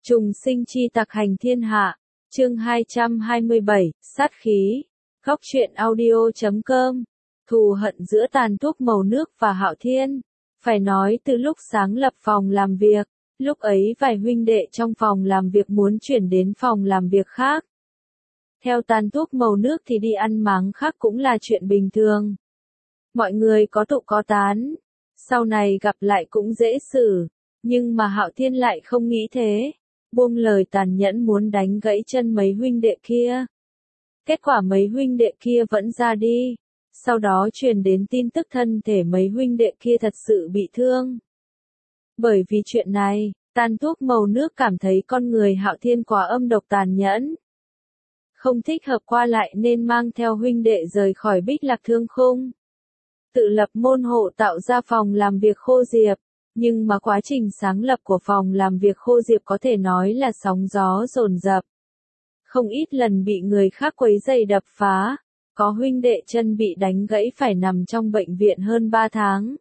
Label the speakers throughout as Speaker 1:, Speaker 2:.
Speaker 1: Trùng sinh chi tặc hành thiên hạ, chương 227, sát khí. Góc truyện audio.com. Thù hận giữa Tàn Thuốc Màu Nước và Hạo Thiên. Phải nói từ lúc sáng lập phòng làm việc, lúc ấy vài huynh đệ trong phòng làm việc muốn chuyển đến phòng làm việc khác. Theo Tàn Thuốc Màu Nước thì đi ăn máng khác cũng là chuyện bình thường. Mọi người có tụ có tán, sau này gặp lại cũng dễ xử, nhưng mà Hạo Thiên lại không nghĩ thế. Buông lời tàn nhẫn muốn đánh gãy chân mấy huynh đệ kia. Kết quả mấy huynh đệ kia vẫn ra đi. Sau đó truyền đến tin tức thân thể mấy huynh đệ kia thật sự bị thương. Bởi vì chuyện này, Tàn Thuốc Màu Nước cảm thấy con người Hạo Thiên quá âm độc tàn nhẫn. Không thích hợp qua lại nên mang theo huynh đệ rời khỏi Bích Lạc Thương Khung. Tự lập môn hộ tạo ra phòng làm việc Khô Diệp. Nhưng mà quá trình sáng lập của phòng làm việc Khô Diệp có thể nói là sóng gió dồn dập. Không ít lần bị người khác quấy rầy đập phá, có huynh đệ chân bị đánh gãy phải nằm trong bệnh viện hơn 3 tháng.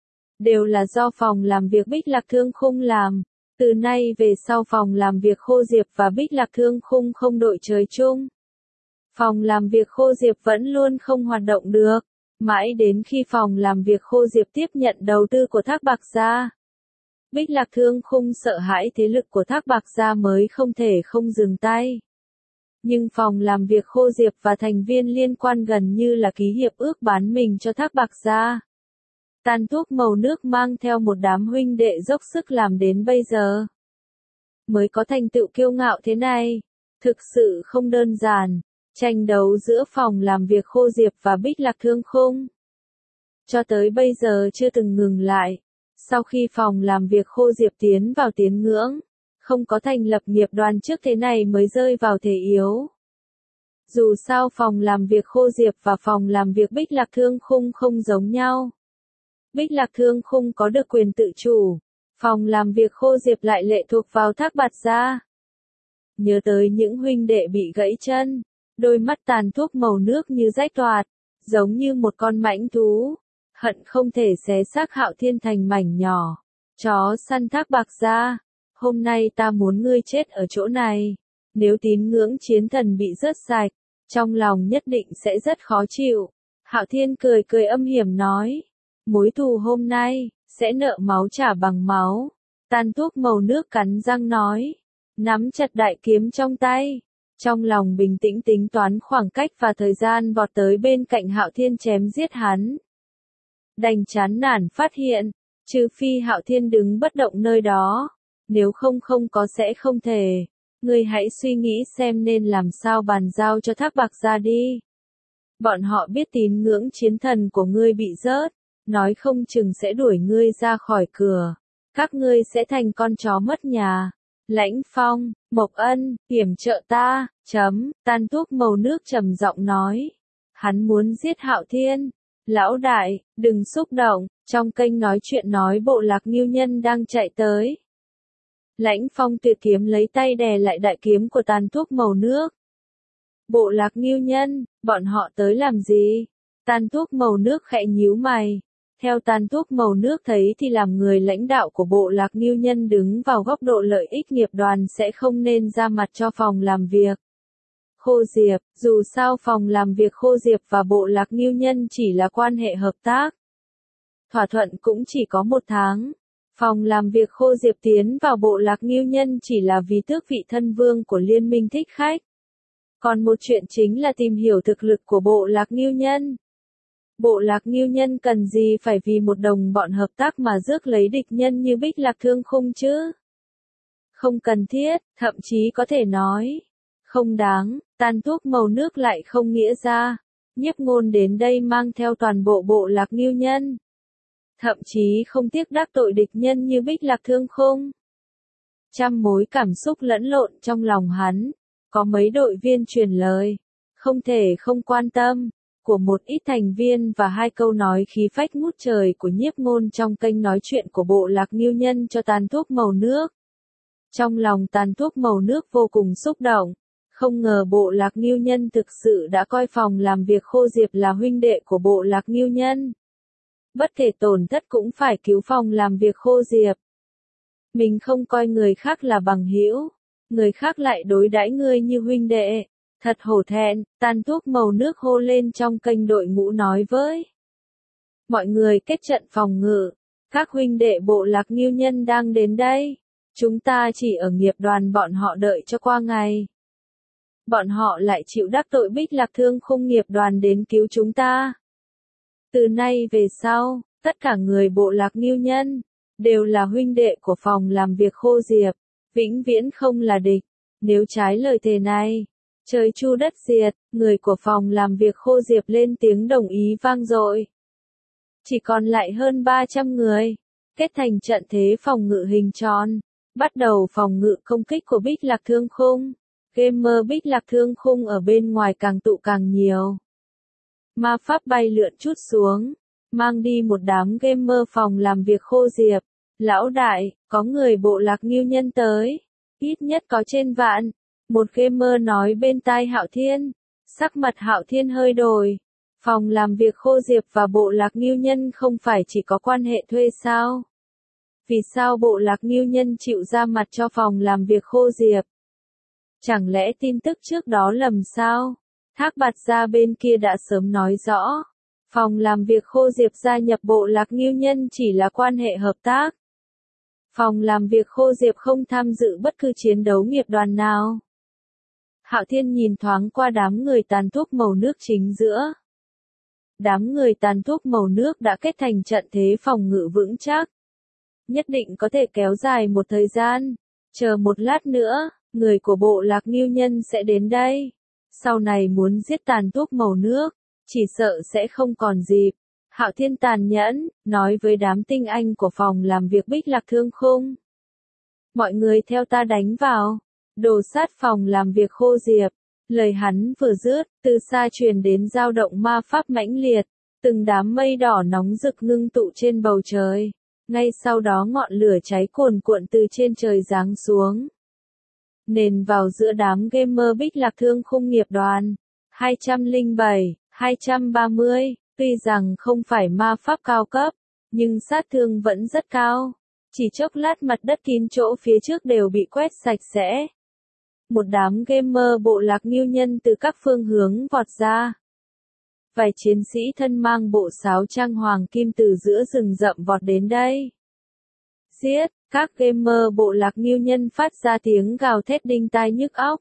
Speaker 1: Đều là do phòng làm việc Bích Lạc Thương Khung làm. Từ nay về sau phòng làm việc Khô Diệp và Bích Lạc Thương Khung không đội trời chung. Phòng làm việc Khô Diệp vẫn luôn không hoạt động được. Mãi đến khi phòng làm việc Khô Diệp tiếp nhận đầu tư của Thác Bạc Gia. Bích Lạc Thương Khung sợ hãi thế lực của Thác Bạc Gia mới không thể không dừng tay. Nhưng phòng làm việc Khô Diệp và thành viên liên quan gần như là ký hiệp ước bán mình cho Thác Bạc Gia. Tàn Thuốc Màu Nước mang theo một đám huynh đệ dốc sức làm đến bây giờ. Mới có thành tựu kiêu ngạo thế này. Thực sự không đơn giản. Tranh đấu giữa phòng làm việc Khô Diệp và Bích Lạc Thương Khung. Cho tới bây giờ chưa từng ngừng lại. Sau khi phòng làm việc Khô Diệp tiến vào tiến ngưỡng, không có thành lập nghiệp đoàn trước thế này mới rơi vào thế yếu. Dù sao phòng làm việc Khô Diệp và phòng làm việc Bích Lạc Thương Khung không giống nhau. Bích Lạc Thương Khung có được quyền tự chủ, phòng làm việc Khô Diệp lại lệ thuộc vào Thác Bạt Gia. Nhớ tới những huynh đệ bị gãy chân. Đôi mắt Tàn Thuốc Màu Nước như rách toạc, giống như một con mãnh thú, hận không thể xé xác Hạo Thiên thành mảnh nhỏ. Chó săn Thác Bạc Gia, hôm nay ta muốn ngươi chết ở chỗ này. Nếu tín ngưỡng chiến thần bị rớt sạch, trong lòng nhất định sẽ rất khó chịu. Hạo Thiên cười cười âm hiểm nói, mối thù hôm nay, sẽ nợ máu trả bằng máu. Tàn Thuốc Màu Nước cắn răng nói, nắm chặt đại kiếm trong tay. Trong lòng bình tĩnh tính toán khoảng cách và thời gian vọt tới bên cạnh Hạo Thiên chém giết hắn. Đành chán nản phát hiện, trừ phi Hạo Thiên đứng bất động nơi đó, nếu không có sẽ không thể. Ngươi hãy suy nghĩ xem nên làm sao bàn giao cho Thác Bạc Gia đi. Bọn họ biết tín ngưỡng chiến thần của ngươi bị rớt, nói không chừng sẽ đuổi ngươi ra khỏi cửa. Các ngươi sẽ thành con chó mất nhà. Lãnh Phong, Mộc Ân, yểm trợ ta, Tàn Thuốc Màu Nước trầm giọng nói. Hắn muốn giết Hạo Thiên. Lão đại, đừng xúc động, trong kênh nói chuyện nói Bộ Lạc Ngưu Nhân đang chạy tới. Lãnh Phong tuyệt kiếm lấy tay đè lại đại kiếm của Tàn Thuốc Màu Nước. Bộ Lạc Ngưu Nhân, bọn họ tới làm gì? Tàn Thuốc Màu Nước khẽ nhíu mày. Theo Tàn Thuốc Màu Nước thấy thì làm người lãnh đạo của Bộ Lạc Ngưu Nhân đứng vào góc độ lợi ích nghiệp đoàn sẽ không nên ra mặt cho phòng làm việc Khô Diệp. Dù sao phòng làm việc Khô Diệp và Bộ Lạc Ngưu Nhân chỉ là quan hệ hợp tác. Thỏa thuận cũng chỉ có 1 tháng. Phòng làm việc Khô Diệp tiến vào Bộ Lạc Ngưu Nhân chỉ là vì tước vị thân vương của Liên minh Thích Khách. Còn một chuyện chính là tìm hiểu thực lực của Bộ Lạc Ngưu Nhân. Bộ Lạc Ngưu Nhân cần gì phải vì một đồng bọn hợp tác mà rước lấy địch nhân như Bích Lạc Thương Khung chứ? Không cần thiết, thậm chí có thể nói, không đáng. Tàn Thuốc Màu Nước lại không nghĩa ra. Nhiếp Ngôn đến đây mang theo toàn bộ Bộ Lạc Ngưu Nhân. Thậm chí không tiếc đắc tội địch nhân như Bích Lạc Thương Khung. Trăm mối cảm xúc lẫn lộn trong lòng hắn. Có mấy đội viên truyền lời, không thể không quan tâm, của một ít thành viên và 2 câu nói khí phách ngút trời của Nhiếp Ngôn trong kênh nói chuyện của Bộ Lạc Ngưu Nhân cho Tàn Thuốc Màu Nước. Trong lòng Tàn Thuốc Màu Nước vô cùng xúc động, không ngờ Bộ Lạc Ngưu Nhân thực sự đã coi phòng làm việc Khô Diệp là huynh đệ của Bộ Lạc Ngưu Nhân. Bất kể tổn thất cũng phải cứu phòng làm việc Khô Diệp. Mình không coi người khác là bằng hữu, người khác lại đối đãi ngươi như huynh đệ. Thật hổ thẹn, Tàn Thuốc Màu Nước hô lên trong kênh đội ngũ nói với mọi người kết trận phòng ngự. Các huynh đệ bộ lạc Ngưu Nhân đang đến đây. Chúng ta chỉ ở nghiệp đoàn bọn họ đợi cho qua ngày. Bọn họ lại chịu đắc tội Bích Lạc Thương Khung nghiệp đoàn đến cứu chúng ta. Từ nay về sau, tất cả người bộ lạc Ngưu Nhân đều là huynh đệ của phòng làm việc Khô Diệp, vĩnh viễn không là địch. Nếu trái lời thề này, trời chu đất diệt, người của phòng làm việc Khô Diệp lên tiếng đồng ý vang dội. Chỉ còn lại hơn 300 người, kết thành trận thế phòng ngự hình tròn, bắt đầu phòng ngự công kích của Bích Lạc Thương Khung. Gamer Bích Lạc Thương Khung ở bên ngoài càng tụ càng nhiều. Ma pháp bay lượn chút xuống, mang đi một đám gamer phòng làm việc Khô Diệp. Lão đại, có người bộ lạc Ngưu Nhân tới, ít nhất có trên vạn. Một gamer nói bên tai Hạo Thiên. Sắc mặt Hạo Thiên hơi đổi. Phòng làm việc Khô Diệp và bộ lạc Ngưu Nhân không phải chỉ có quan hệ thuê sao? Vì sao bộ lạc Ngưu Nhân chịu ra mặt cho phòng làm việc Khô Diệp? Chẳng lẽ tin tức trước đó lầm sao? Thác Bạt Gia bên kia đã sớm nói rõ. Phòng làm việc Khô Diệp gia nhập bộ lạc Ngưu Nhân chỉ là quan hệ hợp tác. Phòng làm việc Khô Diệp không tham dự bất cứ chiến đấu nghiệp đoàn nào. Hạo Thiên nhìn thoáng qua đám người Tàn Thuốc Màu Nước chính giữa. Đám người Tàn Thuốc Màu Nước đã kết thành trận thế phòng ngự vững chắc. Nhất định có thể kéo dài một thời gian. Chờ một lát nữa, người của bộ lạc Ngưu Nhân sẽ đến đây. Sau này muốn giết Tàn Thuốc Màu Nước, chỉ sợ sẽ không còn dịp. Hạo Thiên tàn nhẫn, nói với đám tinh anh của phòng làm việc Bích Lạc Thương Khung. Mọi người theo ta đánh vào. Đồ sát phòng làm việc Khô Diệp. Lời hắn vừa dứt, từ xa truyền đến dao động ma pháp mãnh liệt. Từng đám mây đỏ nóng rực ngưng tụ trên bầu trời. Ngay sau đó ngọn lửa cháy cuồn cuộn từ trên trời giáng xuống. Nền vào giữa đám gamer Bích Lạc Thương Khung nghiệp đoàn. 207, 230, tuy rằng không phải ma pháp cao cấp, nhưng sát thương vẫn rất cao. Chỉ chốc lát mặt đất kín chỗ phía trước đều bị quét sạch sẽ. Một đám gamer bộ lạc Ngưu Nhân từ các phương hướng vọt ra. Vài chiến sĩ thân mang bộ sáo trang hoàng kim từ giữa rừng rậm vọt đến đây. Giết, các gamer bộ lạc Ngưu Nhân phát ra tiếng gào thét đinh tai nhức óc.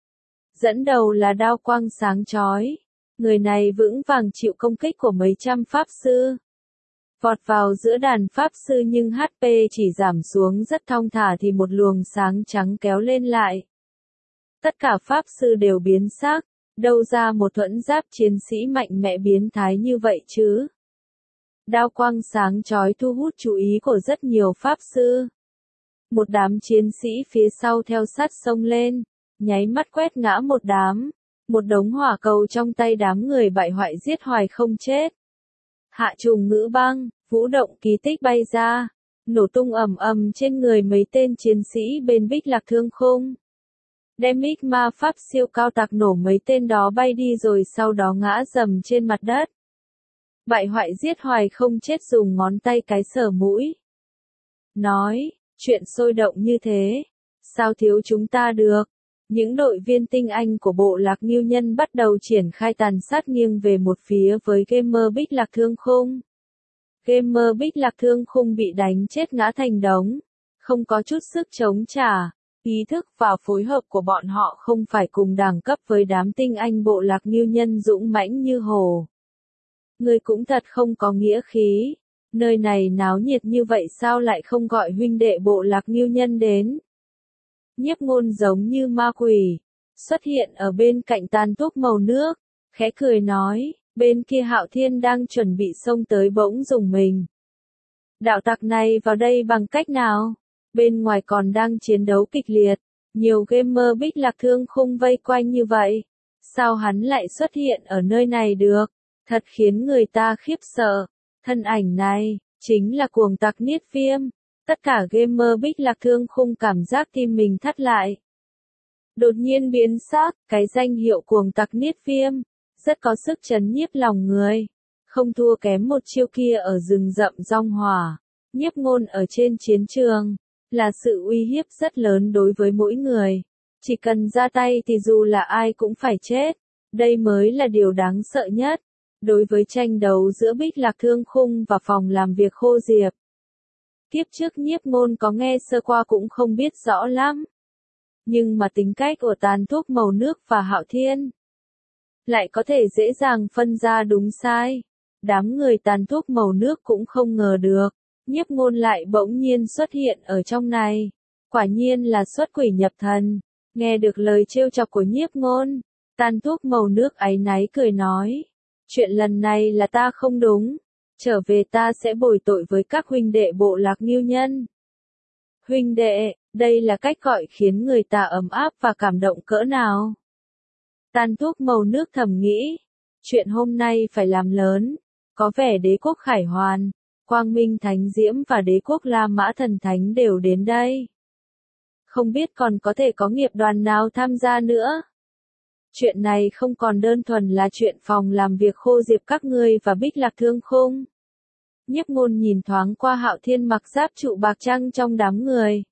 Speaker 1: Dẫn đầu là đao quang sáng chói. Người này vững vàng chịu công kích của mấy trăm pháp sư. Vọt vào giữa đàn pháp sư nhưng HP chỉ giảm xuống rất thong thả thì một luồng sáng trắng kéo lên lại. Tất cả pháp sư đều biến sắc, đâu ra một thuẫn giáp chiến sĩ mạnh mẽ biến thái như vậy chứ. Đao quang sáng chói thu hút chú ý của rất nhiều pháp sư. Một đám chiến sĩ phía sau theo sát xông lên, nháy mắt quét ngã một đám. Một đống hỏa cầu trong tay đám người bại hoại giết hoài không chết. Hạ trùng ngữ băng, vũ động kỳ tích bay ra, nổ tung ầm ầm trên người mấy tên chiến sĩ bên Bích Lạc Thương Khung. Đem ích ma pháp siêu cao tạc nổ mấy tên đó bay đi rồi sau đó ngã dầm trên mặt đất. Bại hoại giết hoài không chết dùng ngón tay cái sờ mũi. Nói, chuyện sôi động như thế, sao thiếu chúng ta được? Những đội viên tinh anh của bộ lạc Ngưu Nhân bắt đầu triển khai tàn sát nghiêng về một phía với gamer Bích Lạc Thương Khung. Gamer Bích Lạc Thương Khung bị đánh chết ngã thành đống, không có chút sức chống trả. Ý thức và phối hợp của bọn họ không phải cùng đẳng cấp với đám tinh anh bộ lạc Ngưu Nhân dũng mãnh như hồ. Người cũng thật không có nghĩa khí. Nơi này náo nhiệt như vậy sao lại không gọi huynh đệ bộ lạc Ngưu Nhân đến? Nhiếp Ngôn giống như ma quỷ, xuất hiện ở bên cạnh Tàn Thuốc Màu Nước, khẽ cười nói, bên kia Hạo Thiên đang chuẩn bị xông tới bỗng dùng mình. Đạo tặc này vào đây bằng cách nào? Bên ngoài còn đang chiến đấu kịch liệt, nhiều gamer Bích Lạc Thương Khung vây quanh như vậy. Sao hắn lại xuất hiện ở nơi này được? Thật khiến người ta khiếp sợ. Thân ảnh này, chính là cuồng tặc Niết Viêm. Tất cả gamer Bích Lạc Thương Khung cảm giác tim mình thắt lại. Đột nhiên biến sắc, cái danh hiệu cuồng tặc Niết Viêm, rất có sức chấn nhiếp lòng người. Không thua kém một chiêu kia ở rừng rậm Dong Hỏa. Nhiếp Ngôn ở trên chiến trường, là sự uy hiếp rất lớn đối với mỗi người. Chỉ cần ra tay thì dù là ai cũng phải chết. Đây mới là điều đáng sợ nhất. Đối với tranh đấu giữa Bích Lạc Thương Khung và phòng làm việc Khô Diệp. Kiếp trước Nhiếp Ngôn có nghe sơ qua cũng không biết rõ lắm. Nhưng mà tính cách của Tàn Thuốc Màu Nước và Hạo Thiên lại có thể dễ dàng phân ra đúng sai. Đám người Tàn Thuốc Màu Nước cũng không ngờ được. Nhiếp Ngôn lại bỗng nhiên xuất hiện ở trong này. Quả nhiên là xuất quỷ nhập thần. Nghe được lời trêu chọc của Nhiếp Ngôn, Tàn Thuốc Màu Nước áy náy cười nói. Chuyện lần này là ta không đúng. Trở về ta sẽ bồi tội với các huynh đệ bộ lạc Ngưu Nhân. Huynh đệ, đây là cách gọi khiến người ta ấm áp và cảm động cỡ nào. Tàn Thuốc Màu Nước thầm nghĩ. Chuyện hôm nay phải làm lớn. Có vẻ đế quốc Khải Hoàn, Quang Minh Thánh Diễm và đế quốc La Mã Thần Thánh đều đến đây. Không biết còn có thể có nghiệp đoàn nào tham gia nữa. Chuyện này không còn đơn thuần là chuyện phòng làm việc Khô Diệp các ngươi và Bích Lạc Thương Khung. Nhiếp Ngôn nhìn thoáng qua Hạo Thiên mặc giáp trụ bạc trăng trong đám người.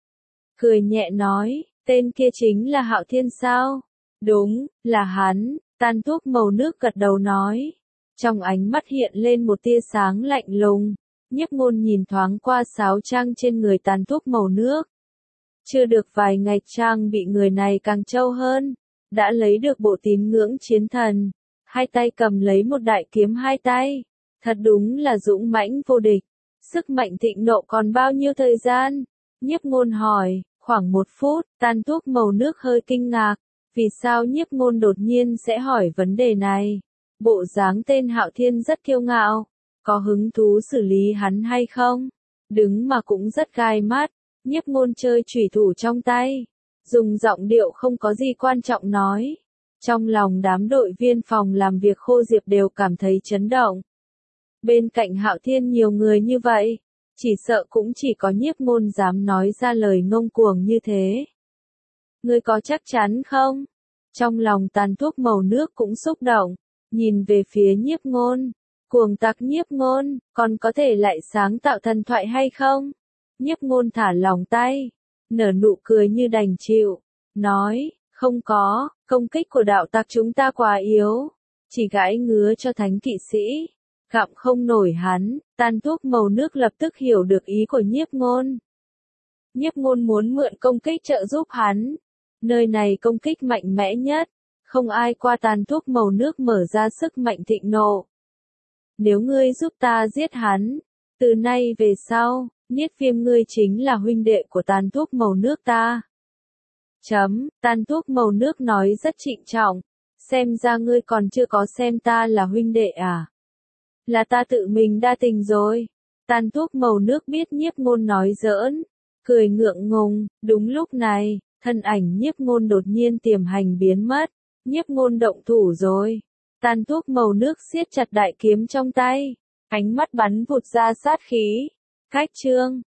Speaker 1: Cười nhẹ nói, tên kia chính là Hạo Thiên sao? Đúng, là hắn. Tàn Thuốc Màu Nước gật đầu nói. Trong ánh mắt hiện lên một tia sáng lạnh lùng. Nhiếp Ngôn nhìn thoáng qua sáo trang trên người Tàn Thuốc Màu Nước. Chưa được vài ngày trang bị người này càng trâu hơn. Đã lấy được bộ tín ngưỡng chiến thần. Hai tay cầm lấy một đại kiếm hai tay. Thật đúng là dũng mãnh vô địch. Sức mạnh thịnh nộ còn bao nhiêu thời gian? Nhiếp Ngôn hỏi, khoảng 1 phút. Tàn Thuốc Màu Nước hơi kinh ngạc. Vì sao Nhiếp Ngôn đột nhiên sẽ hỏi vấn đề này? Bộ dáng tên Hạo Thiên rất kiêu ngạo. Có hứng thú xử lý hắn hay không? Đứng mà cũng rất gai mắt. Nhiếp Ngôn chơi chủy thủ trong tay. Dùng giọng điệu không có gì quan trọng nói. Trong lòng đám đội viên phòng làm việc Khô Diệp đều cảm thấy chấn động. Bên cạnh Hạo Thiên nhiều người như vậy. Chỉ sợ cũng chỉ có Nhiếp Ngôn dám nói ra lời ngông cuồng như thế. Ngươi có chắc chắn không? Trong lòng Tàn Thuốc Màu Nước cũng xúc động. Nhìn về phía Nhiếp Ngôn. Cuồng tặc Nhiếp Ngôn, còn có thể lại sáng tạo thần thoại hay không? Nhiếp Ngôn thả lỏng tay. Nở nụ cười như đành chịu. Nói, không có, công kích của đạo tặc chúng ta quá yếu. Chỉ gãi ngứa cho thánh kỵ sĩ. Gặm không nổi hắn. Tàn Thuốc Màu Nước lập tức hiểu được ý của Nhiếp Ngôn. Nhiếp Ngôn muốn mượn công kích trợ giúp hắn. Nơi này công kích mạnh mẽ nhất. Không ai qua Tàn Thuốc Màu Nước mở ra sức mạnh thịnh nộ. Nếu ngươi giúp ta giết hắn, từ nay về sau, Niết Viêm ngươi chính là huynh đệ của Tàn Thuốc Màu Nước ta. Tàn Thuốc Màu Nước nói rất trịnh trọng. Xem ra ngươi còn chưa có xem ta là huynh đệ à? Là ta tự mình đa tình rồi. Tàn Thuốc Màu Nước biết Nhiếp Ngôn nói giỡn. Cười ngượng ngùng. Đúng lúc này, thân ảnh Nhiếp Ngôn đột nhiên tiềm hành biến mất. Nhiếp Ngôn động thủ rồi. Tàn Thuốc Màu Nước siết chặt đại kiếm trong tay. Ánh mắt bắn vụt ra sát khí. Cách chương